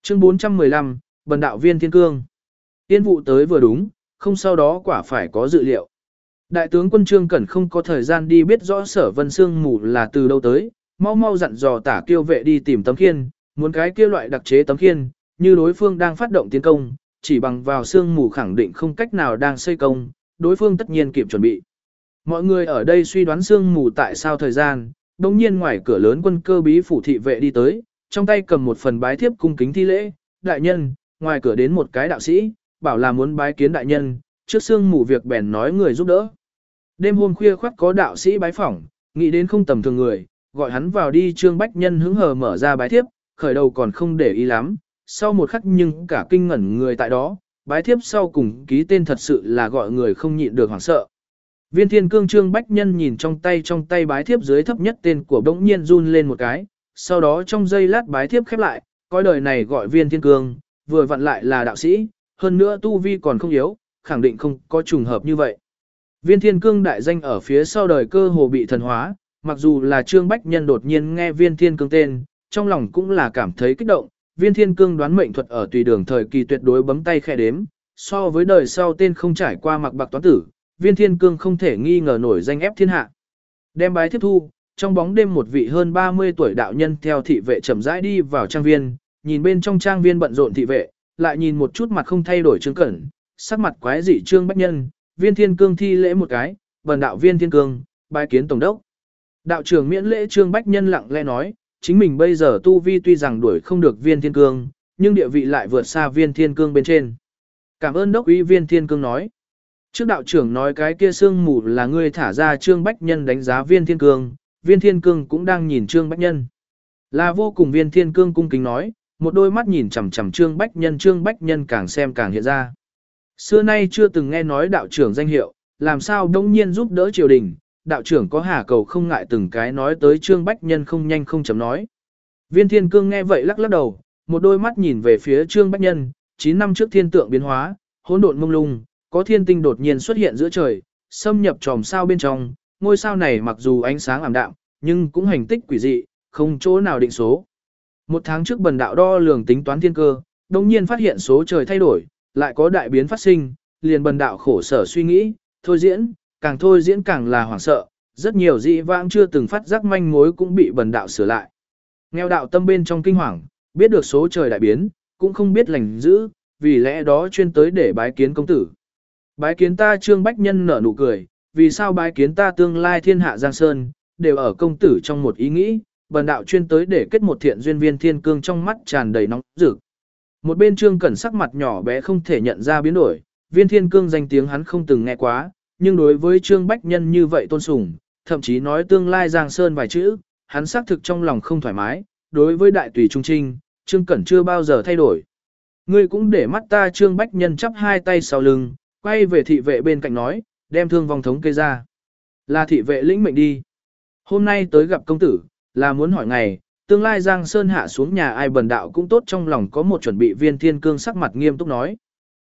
Chương 415, Bần đạo Viên Thiên Cương. Tiên vụ tới vừa đúng, không sau đó quả phải có dự liệu. Đại tướng quân Trương Cẩn không có thời gian đi biết rõ Sở Vân Sương mù là từ đâu tới, mau mau dặn dò Tả Kiêu vệ đi tìm tấm khiên, muốn cái kia loại đặc chế tấm khiên, như đối phương đang phát động tiến công, chỉ bằng vào sương mù khẳng định không cách nào đang xây công, đối phương tất nhiên kịp chuẩn bị. Mọi người ở đây suy đoán sương mù tại sao thời gian, đồng nhiên ngoài cửa lớn quân cơ bí phủ thị vệ đi tới, trong tay cầm một phần bái thiếp cung kính thi lễ, đại nhân, ngoài cửa đến một cái đạo sĩ, bảo là muốn bái kiến đại nhân, trước sương mù việc bèn nói người giúp đỡ. Đêm hôm khuya khoắt có đạo sĩ bái phỏng, nghĩ đến không tầm thường người, gọi hắn vào đi. Trương Bách Nhân hứng hờ mở ra bái thiếp, khởi đầu còn không để ý lắm, sau một khắc nhưng cả kinh ngẩn người tại đó, bái thiếp sau cùng ký tên thật sự là gọi người không nhịn được hoảng sợ. Viên Thiên Cương Trương Bách Nhân nhìn trong tay bái thiếp dưới thấp nhất tên của bỗng nhiên run lên một cái, sau đó trong giây lát bái thiếp khép lại, coi đời này gọi Viên Thiên Cương, vừa vặn lại là đạo sĩ, hơn nữa tu vi còn không yếu, khẳng định không có trùng hợp như vậy. Viên Thiên Cương đại danh ở phía sau đời cơ hồ bị thần hóa, mặc dù là Trương Bách Nhân đột nhiên nghe Viên Thiên Cương tên, trong lòng cũng là cảm thấy kích động. Viên Thiên Cương đoán mệnh thuật ở tùy đường thời kỳ tuyệt đối bấm tay khẽ đếm, so với đời sau tên không trải qua mặc bạc toán tử, Viên Thiên Cương không thể nghi ngờ nổi danh ép thiên hạ. Đem bái tiếp thu, trong bóng đêm một vị hơn 30 tuổi đạo nhân theo thị vệ chậm rãi đi vào trang viên, nhìn bên trong trang viên bận rộn thị vệ, lại nhìn một chút mặt không thay đổi Trương Cẩn, sắc mặt quái dị Trương Bách Nhân, Viên Thiên Cương thi lễ một cái, bần đạo Viên Thiên Cương, bái kiến tổng đốc. Đạo trưởng miễn lễ. Trương Bách Nhân lặng lẽ nói, chính mình bây giờ tu vi tuy rằng đuổi không được Viên Thiên Cương, nhưng địa vị lại vượt xa Viên Thiên Cương bên trên. Cảm ơn đốc úy. Viên Thiên Cương nói. Trước đạo trưởng nói cái kia sương mù là ngươi thả ra. Trương Bách Nhân đánh giá Viên Thiên Cương, Viên Thiên Cương cũng đang nhìn Trương Bách Nhân. Là vô cùng. Viên Thiên Cương cung kính nói, một đôi mắt nhìn chằm chằm Trương Bách Nhân càng xem càng hiện ra. Xưa nay chưa từng nghe nói đạo trưởng danh hiệu, làm sao đông nhiên giúp đỡ triều đình, đạo trưởng có hà cầu không ngại từng cái nói tới Trương Bách Nhân không nhanh không chậm nói. Viên Thiên Cương nghe vậy lắc lắc đầu, một đôi mắt nhìn về phía Trương Bách Nhân, 9 năm trước thiên tượng biến hóa, hỗn độn mông lung, có thiên tinh đột nhiên xuất hiện giữa trời, xâm nhập chòm sao bên trong, ngôi sao này mặc dù ánh sáng ảm đạm, nhưng cũng hành tích quỷ dị, không chỗ nào định số. Một tháng trước bần đạo đo lường tính toán thiên cơ, đồng nhiên phát hiện số trời thay đổi, lại có đại biến phát sinh, liền bần đạo khổ sở suy nghĩ, thôi diễn càng là hoảng sợ, rất nhiều dị vãng chưa từng phát giác manh mối cũng bị bần đạo sửa lại. Nghèo đạo tâm bên trong kinh hoàng, biết được số trời đại biến, cũng không biết lành giữ, vì lẽ đó chuyên tới để bái kiến công tử. Bái kiến ta. Trương Bách Nhân nở nụ cười, vì sao bái kiến ta tương lai thiên hạ Giang Sơn, đều ở công tử trong một ý nghĩ, bần đạo chuyên tới để kết một thiện duyên. Viên Thiên Cương trong mắt tràn đầy nóng rực. Một bên Trương Cẩn sắc mặt nhỏ bé không thể nhận ra biến đổi, Viên Thiên Cương danh tiếng hắn không từng nghe quá, nhưng đối với Trương Bách Nhân như vậy tôn sùng, thậm chí nói tương lai Giang Sơn vài chữ, hắn xác thực trong lòng không thoải mái, đối với đại tùy trung trinh, Trương Cẩn chưa bao giờ thay đổi. Ngươi cũng để mắt ta. Trương Bách Nhân chắp hai tay sau lưng, quay về thị vệ bên cạnh nói, đem thương vong thống kê ra. Là thị vệ lĩnh mệnh đi. Hôm nay tới gặp công tử, là muốn hỏi ngày, tương lai Giang Sơn hạ xuống nhà ai bần đạo cũng tốt trong lòng có một chuẩn bị. Viên Thiên Cương sắc mặt nghiêm túc nói.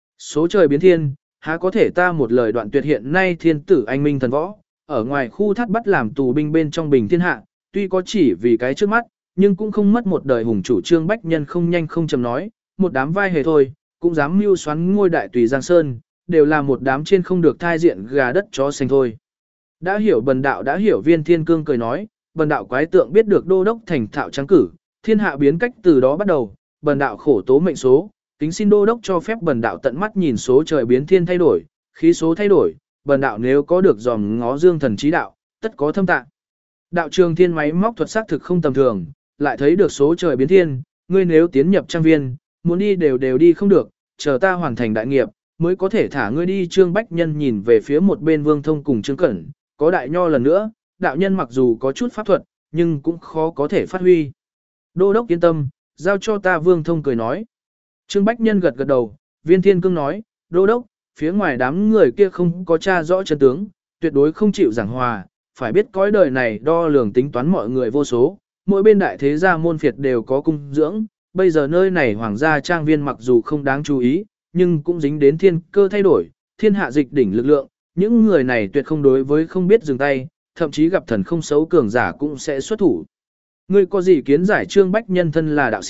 Số trời biến thiên, há có thể ta một lời đoạn tuyệt. Hiện nay thiên tử anh minh thần võ, ở ngoài khu thắt bắt làm tù binh bên trong bình thiên hạ, tuy có chỉ vì cái trước mắt, nhưng cũng không mất một đời hùng chủ. Trương Bách Nhân không nhanh không chậm nói, một đám vai hề thôi, cũng dám mưu xoắn ngôi đại tùy Giang Sơn, đều là một đám trên không được thai diện gà đất chó xanh thôi. Đã hiểu bần đạo đã hiểu. Viên Thiên Cương cười nói, bần đạo quái tượng biết được đô đốc thành thạo trắng cử, thiên hạ biến cách từ đó bắt đầu, bần đạo khổ tố mệnh số, kính xin đô đốc cho phép bần đạo tận mắt nhìn số trời biến thiên thay đổi, khí số thay đổi, bần đạo nếu có được dòm ngó dương thần trí đạo, tất có thâm tạng. Đạo trường thiên máy móc thuật xác thực không tầm thường, lại thấy được số trời biến thiên, ngươi nếu tiến nhập trang viên, muốn đi đều đi không được, chờ ta hoàn thành đại nghiệp, mới có thể thả ngươi đi. Trương Bách Nhân nhìn về phía một bên Vương Thông cùng Trương Cẩn, có đại nho lần nữa, đạo nhân mặc dù có chút pháp thuật, nhưng cũng khó có thể phát huy. Đô đốc yên tâm, giao cho ta. Vương Thông cười nói. Trương Bách Nhân gật gật đầu. Viên Thiên Cương nói, đô đốc, phía ngoài đám người kia không có tra rõ chân tướng, tuyệt đối không chịu giảng hòa, phải biết cõi đời này đo lường tính toán mọi người vô số, mỗi bên đại thế gia môn phiệt đều có cung dưỡng, bây giờ nơi này hoàng gia trang viên mặc dù không đáng chú ý, nhưng cũng dính đến thiên cơ thay đổi, thiên hạ dịch đỉnh lực lượng, những người này tuyệt không đối với không biết dừng tay, thậm chí gặp thần không xấu cường giả cũng sẽ xuất thủ. Ngươi có gì kiến giải? Trương Bách Nhân thân là đạo sĩ,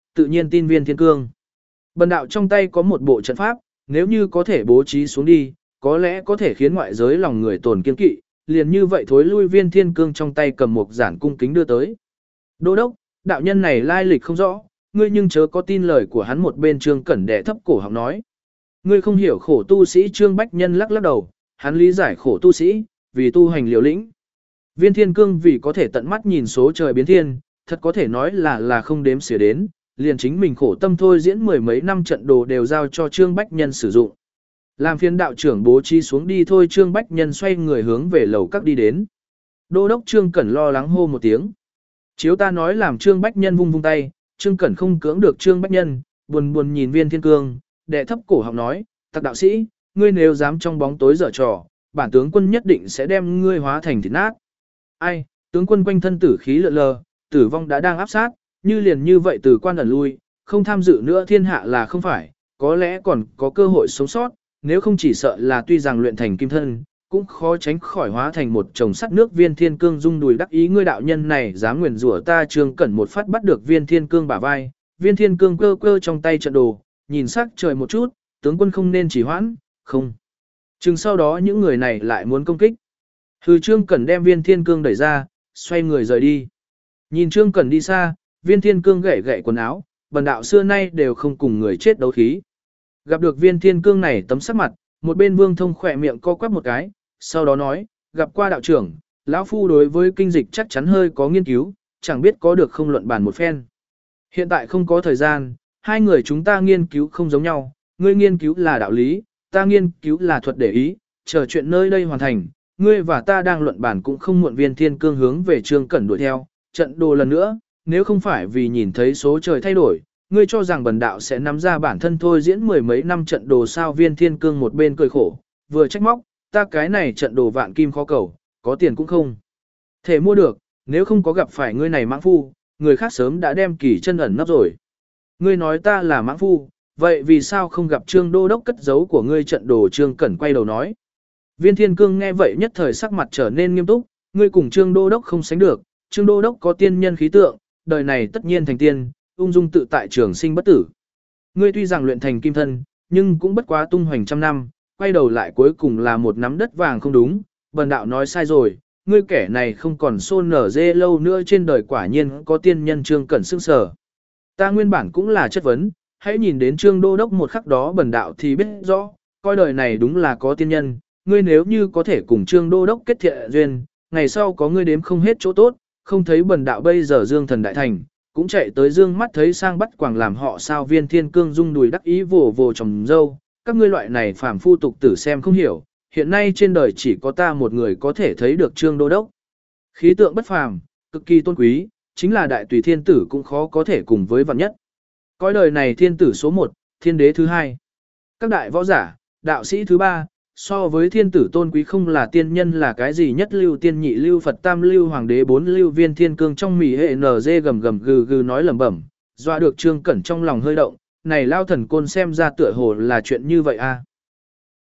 tự nhiên tin viên thiên cương. Bần đạo trong tay có một bộ trận pháp, nếu như có thể bố trí xuống đi, có lẽ có thể khiến ngoại giới lòng người tổn kiên kỵ, liền như vậy thối lui viên thiên cương trong tay cầm một giản cung kính đưa tới. Đô đốc, đạo nhân này lai lịch không rõ, ngươi nhưng chớ có tin lời của hắn. Một bên Trương Cẩn đẻ thấp cổ họng nói. Ngươi không hiểu khổ tu sĩ. Trương Bách Nhân lắc lắc đầu, hắn lý giải khổ tu sĩ, vì tu hành liều lĩnh. Viên thiên cương vì có thể tận mắt nhìn số trời biến thiên, thật có thể nói là không đếm xỉa đến, liền chính mình khổ tâm thôi diễn mười mấy năm trận đồ đều giao cho Trương Bách Nhân sử dụng. Làm phiên đạo trưởng bố trí xuống đi thôi. Trương Bách Nhân xoay người hướng về lầu các đi đến. Đô đốc Trương Cẩn lo lắng hô một tiếng. Chiếu ta nói. Làm Trương Bách Nhân vung vung tay, Trương Cẩn không cưỡng được Trương Bách Nhân, buồn buồn nhìn viên thiên cương, đệ thấp cổ họng nói, tặc đạo sĩ, ngươi nếu dám trong bóng tối dở trò, bản tướng quân nhất định sẽ đem ngươi hóa thành thịt nát. Ai, tướng quân quanh thân tử khí lượn lờ, tử vong đã đang áp sát, như liền như vậy từ quan ẩn lui, không tham dự nữa thiên hạ là không phải, có lẽ còn có cơ hội sống sót, nếu không chỉ sợ là tuy rằng luyện thành kim thân, cũng khó tránh khỏi hóa thành một chồng sắt nước. Viên thiên cương rung đùi đắc ý, ngươi đạo nhân này dám nguyền rủa ta. Trương Cẩn một phát bắt được viên thiên cương bả vai, viên thiên cương cơ cơ trong tay trận đồ, nhìn sắc trời một chút, tướng quân không nên chỉ hoãn, không. Chừng sau đó những người này lại muốn công kích. Hừ. Trương Cẩn đem viên thiên cương đẩy ra, xoay người rời đi. Nhìn Trương Cẩn đi xa, viên thiên cương gảy gảy quần áo, bần đạo xưa nay đều không cùng người chết đấu khí. Gặp được viên thiên cương này tấm sắc mặt, một bên Vương Thông khỏe miệng co quắp một cái, sau đó nói, gặp qua đạo trưởng, lão phu đối với kinh dịch chắc chắn hơi có nghiên cứu, chẳng biết có được không luận bàn một phen. Hiện tại không có thời gian, hai người chúng ta nghiên cứu không giống nhau, ngươi nghiên cứu là đạo lý, ta nghiên cứu là thuật để ý, chờ chuyện nơi đây hoàn thành, ngươi và ta đang luận bàn cũng không muộn. Viên thiên cương hướng về Trương Cẩn đuổi theo, trận đồ lần nữa, nếu không phải vì nhìn thấy số trời thay đổi, ngươi cho rằng bần đạo sẽ nắm ra bản thân thôi diễn mười mấy năm trận đồ sao? Viên thiên cương một bên cười khổ, vừa trách móc, ta cái này trận đồ vạn kim khó cầu, có tiền cũng không thể mua được, nếu không có gặp phải ngươi này mãng phu, người khác sớm đã đem kỳ chân ẩn nấp rồi. Ngươi nói ta là mãng phu, vậy vì sao không gặp Trương đô đốc cất giấu của ngươi trận đồ? Trương Cẩn quay đầu nói. Viên thiên cương nghe vậy nhất thời sắc mặt trở nên nghiêm túc, ngươi cùng Trương đô đốc không sánh được, Trương đô đốc có tiên nhân khí tượng, đời này tất nhiên thành tiên, ung dung tự tại trường sinh bất tử. Ngươi tuy rằng luyện thành kim thân, nhưng cũng bất quá tung hoành trăm năm, quay đầu lại cuối cùng là một nắm đất vàng không đúng, bần đạo nói sai rồi, ngươi kẻ này không còn xôn nở dê lâu nữa, trên đời quả nhiên có tiên nhân. Trương Cẩn sững sờ. Ta nguyên bản cũng là chất vấn, hãy nhìn đến Trương đô đốc một khắc đó bần đạo thì biết rõ, coi đời này đúng là có tiên nhân, ngươi nếu như có thể cùng Trương đô đốc kết thiện duyên, ngày sau có ngươi đếm không hết chỗ tốt, không thấy bần đạo bây giờ dương thần đại thành, cũng chạy tới dương mắt thấy sang bắt quàng làm họ sao? Viên thiên cương rung đùi đắc ý vồ vồ trồng dâu, các ngươi loại này phàm phu tục tử xem không hiểu, hiện nay trên đời chỉ có ta một người có thể thấy được Trương đô đốc. Khí tượng bất phàm, cực kỳ tôn quý, chính là đại tùy thiên tử cũng khó có thể cùng với vạn nhất. Cõi đời này thiên tử số 1, thiên đế thứ 2. Các đại võ giả, đạo sĩ thứ 3, so với thiên tử tôn quý không là tiên nhân là cái gì? Nhất lưu tiên, nhị lưu Phật, tam lưu hoàng đế, 4 lưu viên thiên cương trong mỉ hệ NG gầm gầm gừ gừ nói lẩm bẩm, doa được Trương Cẩn trong lòng hơi động, này lao thần côn xem ra tựa hồ là chuyện như vậy a.